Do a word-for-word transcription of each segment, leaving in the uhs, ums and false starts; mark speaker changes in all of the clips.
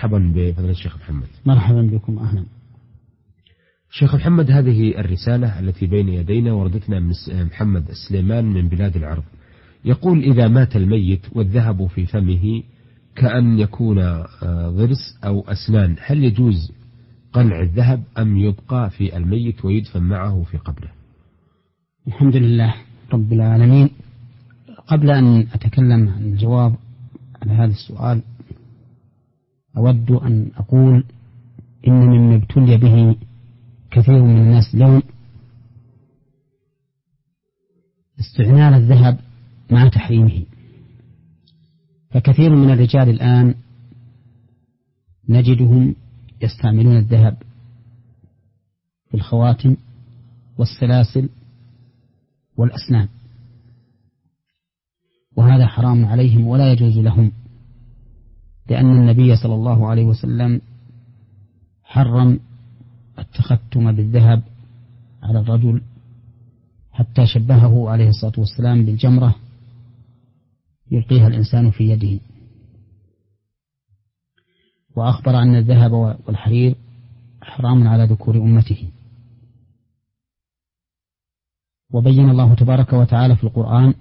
Speaker 1: مرحبا بفضل الشيخ محمد.
Speaker 2: مرحبا بكم أهلا.
Speaker 1: شيخ محمد، هذه الرسالة التي بين يدينا وردتنا من محمد السليمان من بلاد العرب، يقول: إذا مات الميت والذهب في فمه كأن يكون ضرس أو أسنان، هل يجوز قلع الذهب أم يبقى في الميت ويدفن معه في قبره؟
Speaker 2: الحمد لله رب العالمين. قبل أن أتكلم عن الجواب على هذا السؤال أود أن أقول إن مما ابتلي به كثير من الناس اليوم استعمال الذهب مع تحريمه. فكثير من الرجال الآن نجدهم يستعملون الذهب في الخواتم والسلاسل والأسنان، وهذا حرام عليهم ولا يجوز لهم، لأن النبي صلى الله عليه وسلم حرم التختم بالذهب على الرجل، حتى شبهه عليه الصلاة والسلام بالجمرة يلقيها الإنسان في يده، وأخبر أن الذهب والحرير حرام على ذكور أمته. وبين الله تبارك وتعالى في القرآن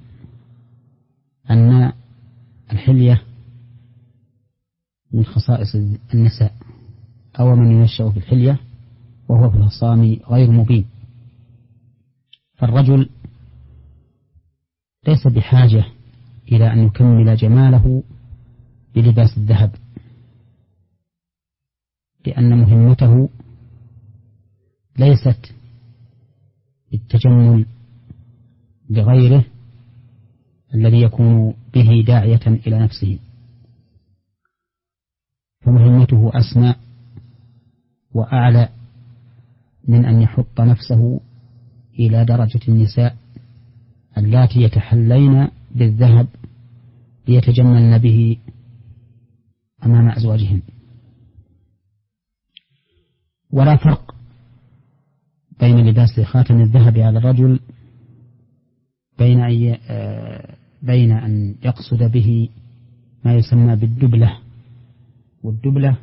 Speaker 2: أن الحلية من خصائص النساء، أو من ينشأ في الحلية وهو في الخصام غير مبين. فالرجل ليس بحاجة إلى أن يكمل جماله بلباس الذهب، لأن مهمته ليست التجمل لغيره الذي يكون به داعية إلى نفسه، فمهمته أسمى وأعلى من أن يحط نفسه إلى درجة النساء اللاتي يتحلين بالذهب ليتجملن به أمام أزواجهن. ولا فرق بين لباس خاتم الذهب على الرجل بين أن بين أن يقصد به ما يسمى بالدبلة، والدبلة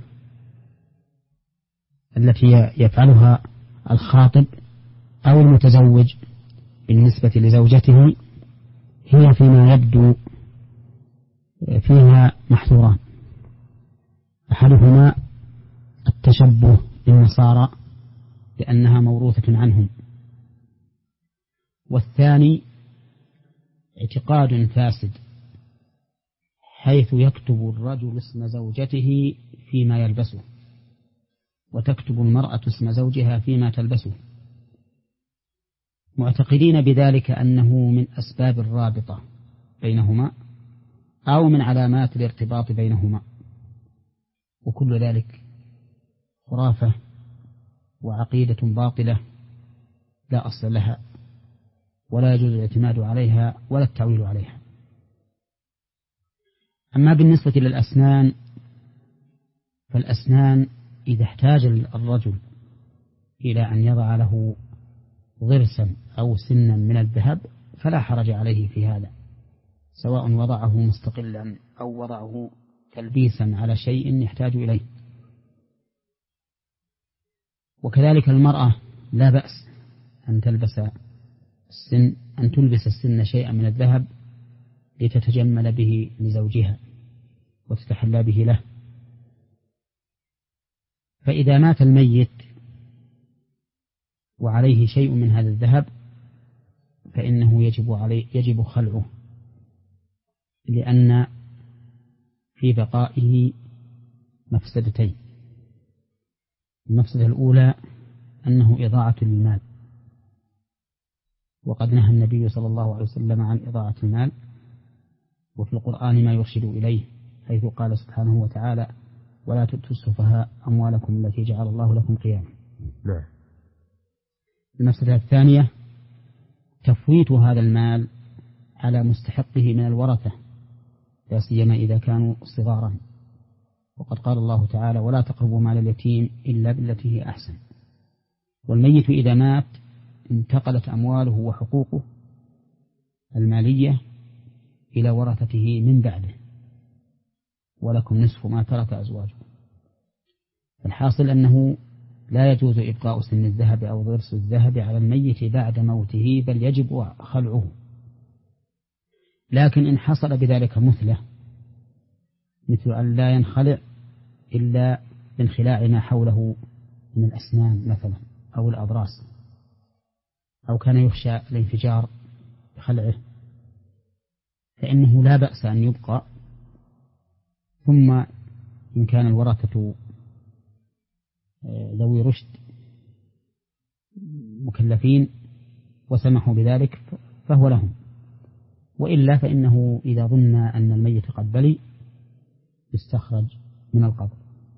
Speaker 2: التي يفعلها الخاطب أو المتزوج بالنسبة لزوجته، هي فيما يبدو فيها محظوران: أحدهما التشبه بالنصارى لأنها موروثة عنهم، والثاني اعتقاد فاسد حيث يكتب الرجل اسم زوجته فيما يلبسه، وتكتب المرأة اسم زوجها فيما تلبسه، معتقدين بذلك أنه من أسباب الرابطة بينهما أو من علامات الارتباط بينهما، وكل ذلك خرافة وعقيدة باطلة لا أصل لها، ولا يجوز الاعتماد عليها ولا التعويل عليها. أما بالنسبة للأسنان، فالأسنان إذا احتاج الرجل إلى أن يضع له ضرسا أو سنا من الذهب فلا حرج عليه في هذا، سواء وضعه مستقلا أو وضعه تلبيسا على شيء يحتاج إليه. وكذلك المرأة لا بأس أن تلبس السن أن تلبس السن شيئا من الذهب لتتجمل به لزوجها وتتحلى به له. فإذا مات الميت وعليه شيء من هذا الذهب فإنه يجب عليه يجب خلعه، لأن في بقائه مفسدتين: المفسدة الأولى أنه إضاعة للمال، وقد نهى النبي صلى الله عليه وسلم عن إضاعة المال، وفي القرآن ما يرشد إليه حيث قال سبحانه وتعالى: ولا تؤتوا السفهاء أموالكم التي جعل الله لكم قياما.
Speaker 1: نعم.
Speaker 2: المفسدة الثانية تفويت هذا المال على مستحقه من الورثة، لا سيما إذا كانوا صغارا، وقد قال الله تعالى: ولا تقربوا مال اليتيم إلا بالتي هي أحسن. والميت إذا مات انتقلت أمواله وحقوقه المالية إلى ورثته من بعده، ولكم نصف ما ترك أزواجه. الحاصل أنه لا يجوز إبقاء سن الذهب أو ضرس الذهب على الميت بعد موته، بل يجب خلعه. لكن إن حصل بذلك مثله، مثل أن لا ينخلع إلا بانخلاع ما حوله من الأسنان مثلا أو الأضراس، أو كان يخشى الانفجار بخلعه، فإنه لا بأس أن يبقى. ثم إن كان الورثة ذوي رشد مكلفين وسمحوا بذلك فهو لهم، وإلا فإنه إذا ظن أن الميت قد بلي يستخرج من القبر.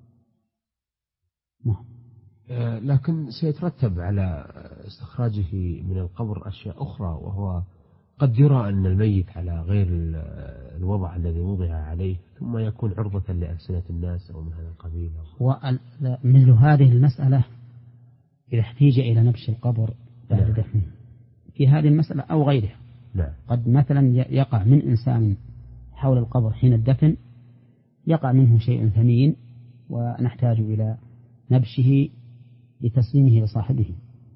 Speaker 2: نعم.
Speaker 1: لكن سيترتب على استخراجه من القبر أشياء أخرى، وهو قد يرى أن الميت على غير الوضع الذي وضع عليه، ثم يكون عرضة لألسنة الناس أو من هذا القبيل.
Speaker 2: ومثل هذه المسألة إذا احتيج إلى نبش القبر بعد نعم. دفنه في هذه المسألة أو غيرها.
Speaker 1: نعم.
Speaker 2: قد مثلا يقع من إنسان حول القبر حين الدفن يقع منه شيء ثمين ونحتاج إلى نبشه لتسليمه لصاحبه،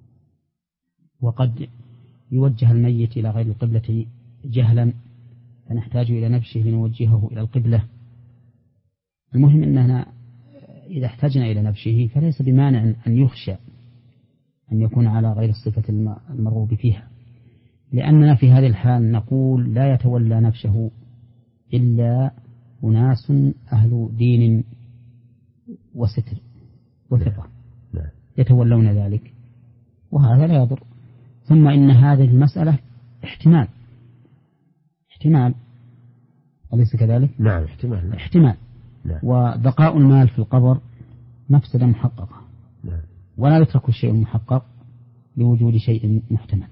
Speaker 2: وقد يوجه الميت إلى غير القبلة جهلا فنحتاج إلى نبشه لنوجهه إلى القبلة. المهم أننا إذا احتاجنا إلى نبشه فليس بمانع أن يخشى أن يكون على غير الصفة المرغوب فيها، لأننا في هذه الحال نقول لا يتولى نبشه إلا أناس أهل دين وستر وثقة يتولون ذلك، وهذا لا يضر. ثم إن هذه المسألة احتمال احتمال أليس كذلك؟
Speaker 1: نعم احتمال
Speaker 2: احتمال
Speaker 1: نعم.
Speaker 2: وبقاء المال في القبر مفسدة محققة
Speaker 1: نعم.
Speaker 2: ولا يترك الشيء المحقق لوجود شيء محتمل.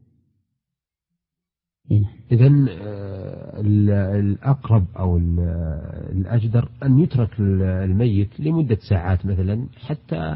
Speaker 1: إذن الأقرب أو الأجدر أن يترك الميت لمدة ساعات مثلا حتى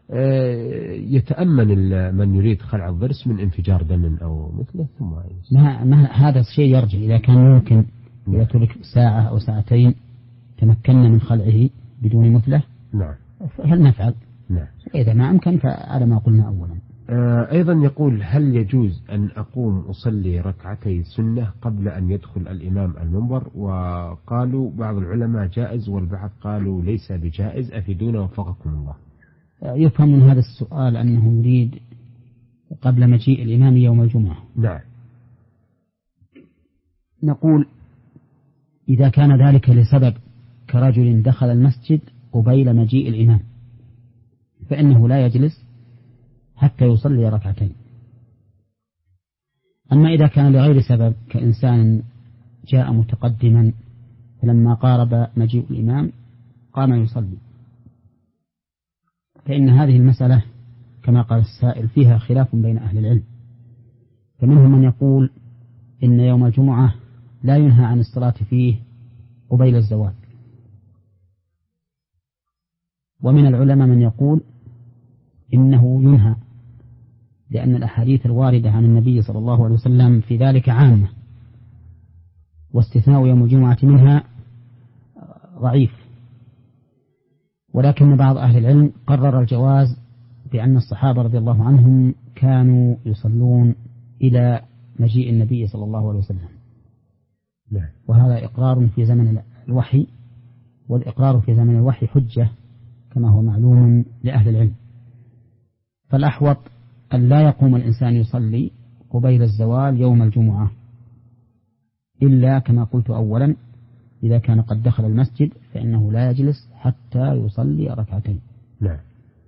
Speaker 1: يتأمن من يريد خلع الضرس من انفجار دم أو مثله، ثم
Speaker 2: ما ما هذا الشيء يرجع إذا كان ممكن. إذا ترك ساعة أو ساعتين تمكنا من خلعه بدون مثله
Speaker 1: نعم
Speaker 2: هل نفعل؟
Speaker 1: نعم.
Speaker 2: إذا ما أمكن فعلى ما قلنا أولا.
Speaker 1: أيضا يقول: هل يجوز أن أقوم أصلي ركعتي سنة قبل أن يدخل الإمام المنبر؟ وقالوا بعض العلماء جائز والبعض قالوا ليس بجائز، أفيدونا وفقكم الله.
Speaker 2: يفهم من هذا السؤال أنه يريد قبل مجيء الإمام يوم الجمعة.
Speaker 1: نعم.
Speaker 2: نقول إذا كان ذلك لسبب كرجل دخل المسجد قبيل مجيء الإمام فإنه لا يجلس حتى يصلي ركعتين. أما إذا كان لغير سبب كإنسان جاء متقدما فلما قارب مجيء الإمام قام يصلي، فإن هذه المسألة كما قال السائل فيها خلاف بين أهل العلم، فمنهم من يقول إن يوم الجمعة لا ينهى عن الصلاة فيه قبيل الزوال، ومن العلماء من يقول إنه ينهى، لأن الأحاديث الواردة عن النبي صلى الله عليه وسلم في ذلك عامة، واستثناء يوم الجمعة منها ضعيف. ولكن بعض أهل العلم قرر الجواز بأن الصحابة رضي الله عنهم كانوا يصلون إلى مجيء النبي صلى الله عليه وسلم، وهذا إقرار في زمن الوحي، والإقرار في زمن الوحي حجة كما هو معلوم لأهل العلم. فالأحوط أن لا يقوم الإنسان يصلي قبيل الزوال يوم الجمعة، إلا كما قلت أولا إذا كان قد دخل المسجد فإنه لا يجلس حتى يصلي ركعتين.
Speaker 1: نعم.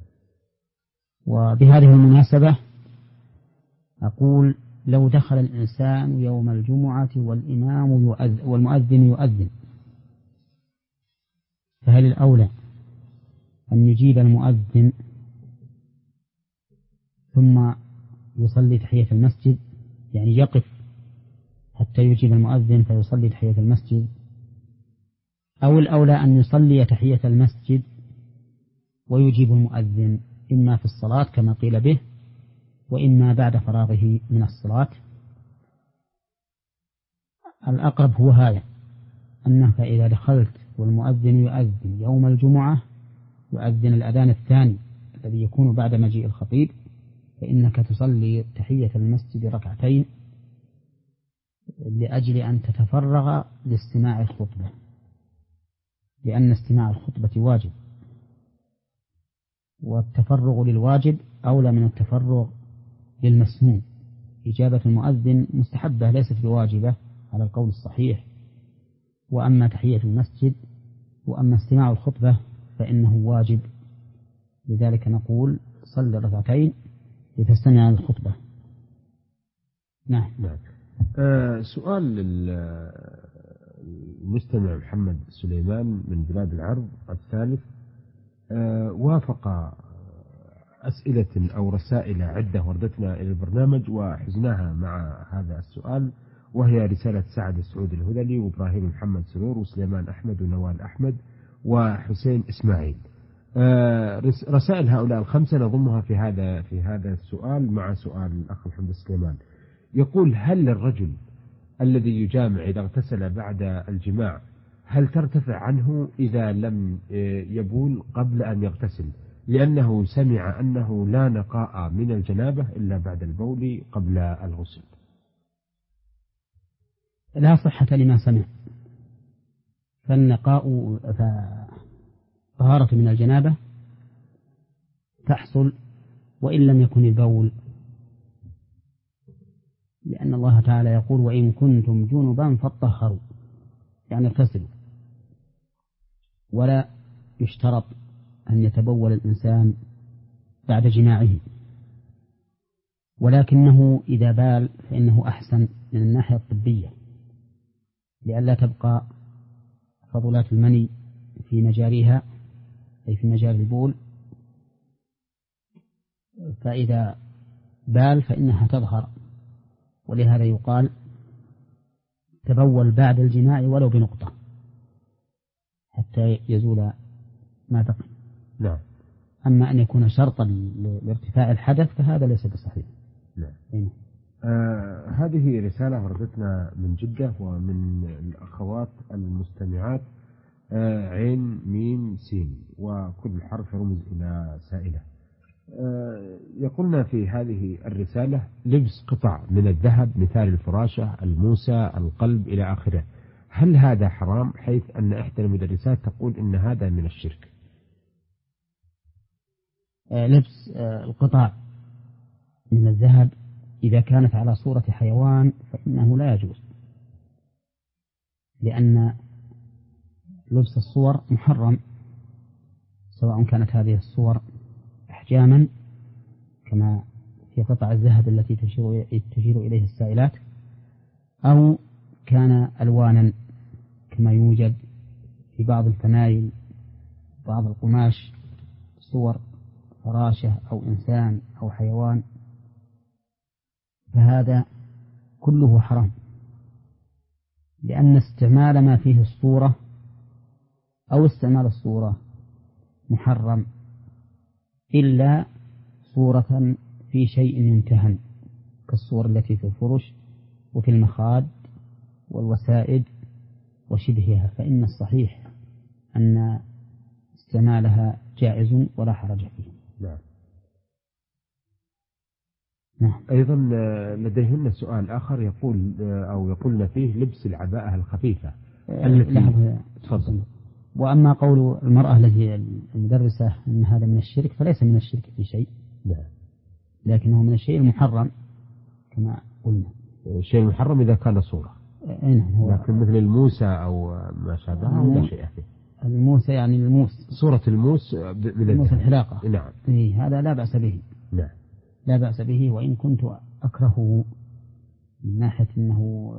Speaker 2: وبهذه المناسبة أقول لو دخل الإنسان يوم الجمعة والإمام يؤذن والمؤذن يؤذن، فهل الأولى أن يجيب المؤذن ثم يصلي تحية المسجد، يعني يقف حتى يجيب المؤذن فيصلي تحية المسجد، أو الأولى أن يصلي تحية المسجد ويجيب المؤذن إما في الصلاة كما قيل به وإما بعد فراغه من الصلاة؟ الأقرب هو هذا، أنك إذا دخلت والمؤذن يؤذن يوم الجمعة يؤذن الأذان الثاني الذي يكون بعد مجيء الخطيب، فإنك تصلي تحية المسجد ركعتين لأجل أن تتفرغ لاستماع الخطبة، لأن استماع الخطبة واجب، والتفرغ للواجب أولى من التفرغ للمسنون. إجابة المؤذن مستحبة ليست بواجبة على القول الصحيح. وأما تحية المسجد وأما استماع الخطبة فإنه واجب، لذلك نقول صل ركعتين لتستمع الخطبة. نعم.
Speaker 1: نعم. آه سؤال المستمع محمد سليمان من بلاد العرب الثالث، آه وافق أسئلة أو رسائل عدة وردتنا إلى البرنامج وحزناها مع هذا السؤال، وهي رسالة سعد السعود الهذلي وإبراهيم محمد سرور وسليمان أحمد ونوال أحمد وحسين إسماعيل. آه رسائل هؤلاء الخمسة نضمها في هذا في هذا السؤال مع سؤال الأخ محمد سليمان. يقول: هل الرجل الذي يجامع إذا اغتسل بعد الجماع هل ترتفع عنه إذا لم يبول قبل أن يغتسل، لأنه سمع أنه لا نقاء من الجنابة إلا بعد البول قبل الغسل؟
Speaker 2: لا صحة لما سمع، فالنقاء طهارة من الجنابة تحصل وإن لم يكن البول، لأن الله تعالى يقول: وإن كنتم جنبا فاطهروا، يعني اغتسلوا. ولا يشترط أن يتبول الإنسان بعد جماعه، ولكنه إذا بال فإنه أحسن من الناحية الطبية، لئلا تبقى فضلات المني في مجاريها أي في مجاري البول، فإذا بال فإنها تظهر، ولهذا يقال تبول بعد الجماع ولو بنقطة حتى يزول ما بقي.
Speaker 1: نعم.
Speaker 2: أما أن يكون شرطا لارتفاع الحدث فهذا ليس بصحيح.
Speaker 1: نعم. آه هذه رسالة وردتنا من جدة ومن الأخوات المستمعات آه عين ميم سين، وكل حرف رمز إلى سائلة. آه يقولنا في هذه الرسالة: لبس قطع من الذهب مثال الفراشة، الموسى، القلب إلى آخره، هل هذا حرام؟ حيث أن إحدى المدرسات تقول إن هذا من الشرك.
Speaker 2: آه لبس آه القطع من الذهب إذا كانت على صورة حيوان فإنه لا يجوز، لأن لبس الصور محرم، سواء كانت هذه الصور أحجاما كما في قطع الذهب التي تشير, تشير إليه السائلات، أو كان ألوانا كما يوجد في بعض الفنايل بعض القماش صور فراشة أو إنسان أو حيوان، فهذا كله حرام، لأن استعمال ما فيه الصورة أو استعمال الصورة محرم، إلا صورة في شيء يمتهن كالصور التي في الفرش وفي المخاد والوسائد وشبهها، فإن الصحيح أن استعمالها جائز ولا حرج فيه.
Speaker 1: نعم.
Speaker 2: نعم.
Speaker 1: أيضا لديهن سؤال آخر يقول أو يقولنا فيه لبس العباءة الخفيفة التي
Speaker 2: تفضل. وأما قول المرأة التي المدرسة أن هذا من الشرك فليس من الشرك في شيء،
Speaker 1: لا،
Speaker 2: لكنه من الشيء المحرم كما قلنا.
Speaker 1: الشيء المحرم إذا كان صورة،
Speaker 2: نعم،
Speaker 1: لكن مثل الموسى أو ما شابهه لا شيء فيه.
Speaker 2: الموسى يعني الموس،
Speaker 1: صورة الموس من
Speaker 2: الموس الحلاقة.
Speaker 1: نعم.
Speaker 2: إيه هذا لا بأس به.
Speaker 1: نعم.
Speaker 2: لا بأس به، وإن كنت أكرهه من ناحية أنه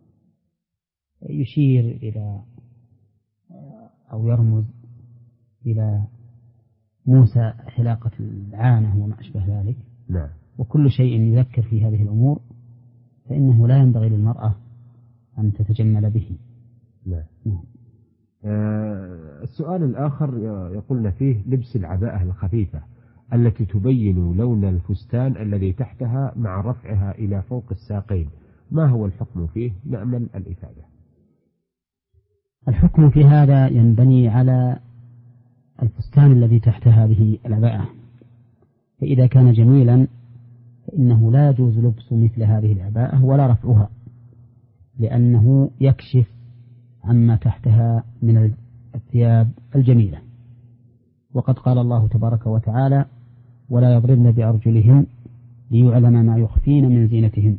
Speaker 2: يشير إلى أو يرمز إلى موسى حلاقة العانة وما أشبه ذلك.
Speaker 1: نعم.
Speaker 2: وكل شيء يذكر في هذه الأمور فإنه لا ينبغي للمرأة أن تتجمل به.
Speaker 1: نعم. نعم. آه السؤال الآخر يقولنا فيه لبس العباءة الخفيفة التي تبين لون الفستان الذي تحتها مع رفعها إلى فوق الساقين، ما هو الحكم فيه؟ نأمل الإفادة.
Speaker 2: الحكم في هذا ينبني على الفستان الذي تحت هذه العباءة، فإذا كان جميلا فإنه لا يجوز لبس مثل هذه العباءة ولا رفعها، لأنه يكشف عما تحتها من الثياب الجميلة. وقد قال الله تبارك وتعالى: ولا يضربن بأرجلهن ليعلم ما يخفين من زينتهن.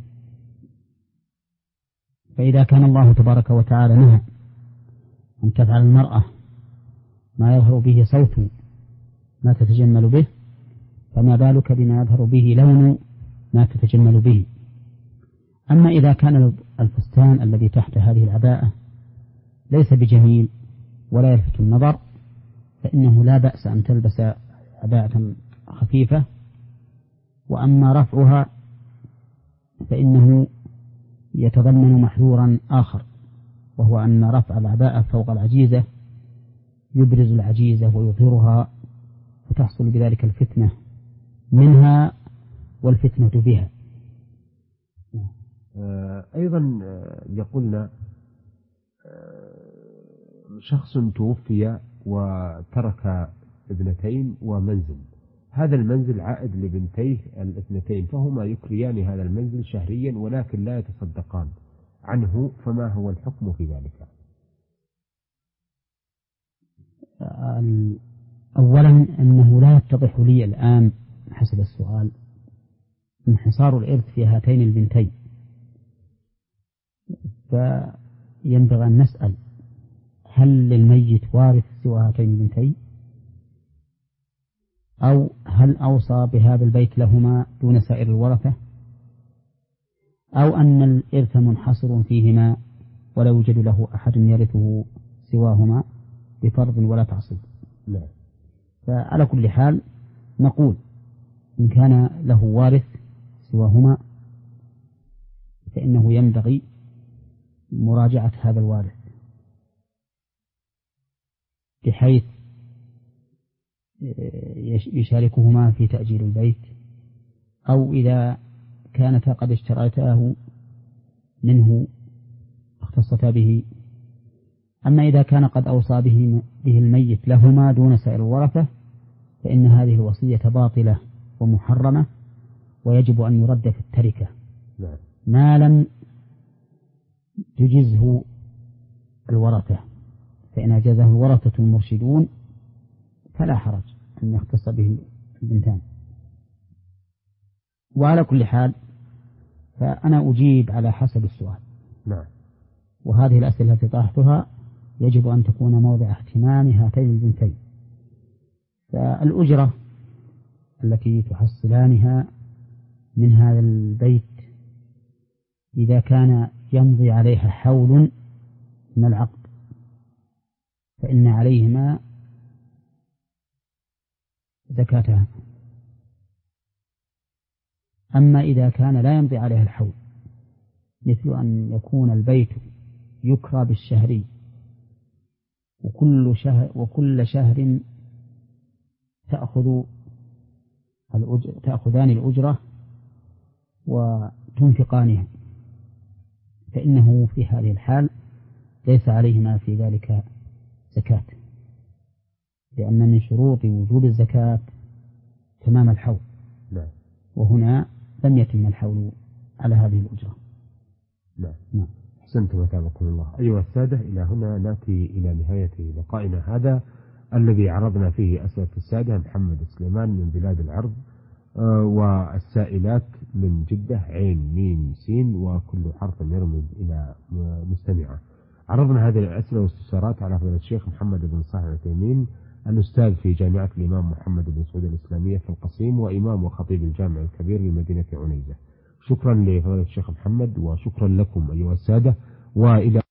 Speaker 2: فإذا كان الله تبارك وتعالى نهى أن تفعل المرأة ما يظهر به صوت ما تتجمل به، فما بالك بما يظهر به لون ما تتجمل به. أما إذا كان الفستان الذي تحت هذه العباءة ليس بجميل ولا يلفت النظر، فإنه لا بأس أن تلبس عباءة خفيفة. وأما رفعها فإنه يتضمن محذورا آخر، وهو أن رفع العباءة فوق العجيزة يبرز العجيزة ويظهرها، فتحصل بذلك الفتنة منها والفتنة بها.
Speaker 1: أيضا يقولنا شخص توفي وترك ابنتين ومنزل، هذا المنزل عائد لبنتيه الاثنتين، فهما يكريان هذا المنزل شهريا ولكن لا يتصدقان عنه، فما هو الحكم في ذلك؟
Speaker 2: أولا أنه لا يتضح لي الآن حسب السؤال انحصار الإرث في هاتين البنتين، فينبغي أن نسأل: هل للميت وارث سوى هاتين البنتين؟ أو هل أوصى بهذا البيت لهما دون سائر الورثة؟ أو أن الإرث منحصر فيهما ولا يوجد له أحد يرثه سواهما بفرض ولا تعصيب؟ لا. فعلى كل حال نقول إن كان له وارث سواهما فإنه ينبغي مراجعة هذا الوارث بحيث يشاركهما في تأجير البيت، أو إذا كانتا قد اشتريتاه منه اختصتا به. أما إذا كان قد أوصى به, به الميت لهما دون سائر الورثة فإن هذه الوصية باطلة ومحرمة، ويجب أن يرد في التركة ما لم تجزه الورثة، فإن أجازه الورثة المرشدون فلا حرج أن يختص به البنتان. وعلى كل حال فأنا أجيب على حسب السؤال.
Speaker 1: نعم.
Speaker 2: وهذه الأسئلة التي طرحتها يجب أن تكون موضع اهتمام هاتين البنتين. فالأجرة التي تحصلانها من هذا البيت إذا كان يمضي عليها حول من العقد فإن عليهما زكاتها. أما إذا كان لا يمضي عليها الحول، مثل أن يكون البيت يكرى بالشهري وكل شهر, وكل شهر تأخذ تأخذان الأجرة وتنفقانها، فإنه في هذه الحال ليس عليهما في ذلك زكاة، لأن من شروط وجوب الزكاة تمام الحول.
Speaker 1: لا.
Speaker 2: وهنا لم يتم الحول على هذه الأجرة.
Speaker 1: لا. نعم. أحسنتم وتابعكم الله. أيها السادة، إلى هنا نأتي إلى نهاية لقائنا هذا الذي عرضنا فيه أسئلة السادة محمد سليمان من بلاد العرض آه والسائلات من جدة عين ميم سين وكل حرف يرمز إلى مستمعة. عرضنا هذه الأسئلة والاستفسارات على فضيلة الشيخ محمد بن صالح العثيمين، الأستاذ في جامعة الإمام محمد بن سعود الإسلامية في القصيم وإمام وخطيب الجامع الكبير لمدينة عنيزة. شكرا لفضيلة الشيخ محمد وشكرا لكم أيها السادة، وإلى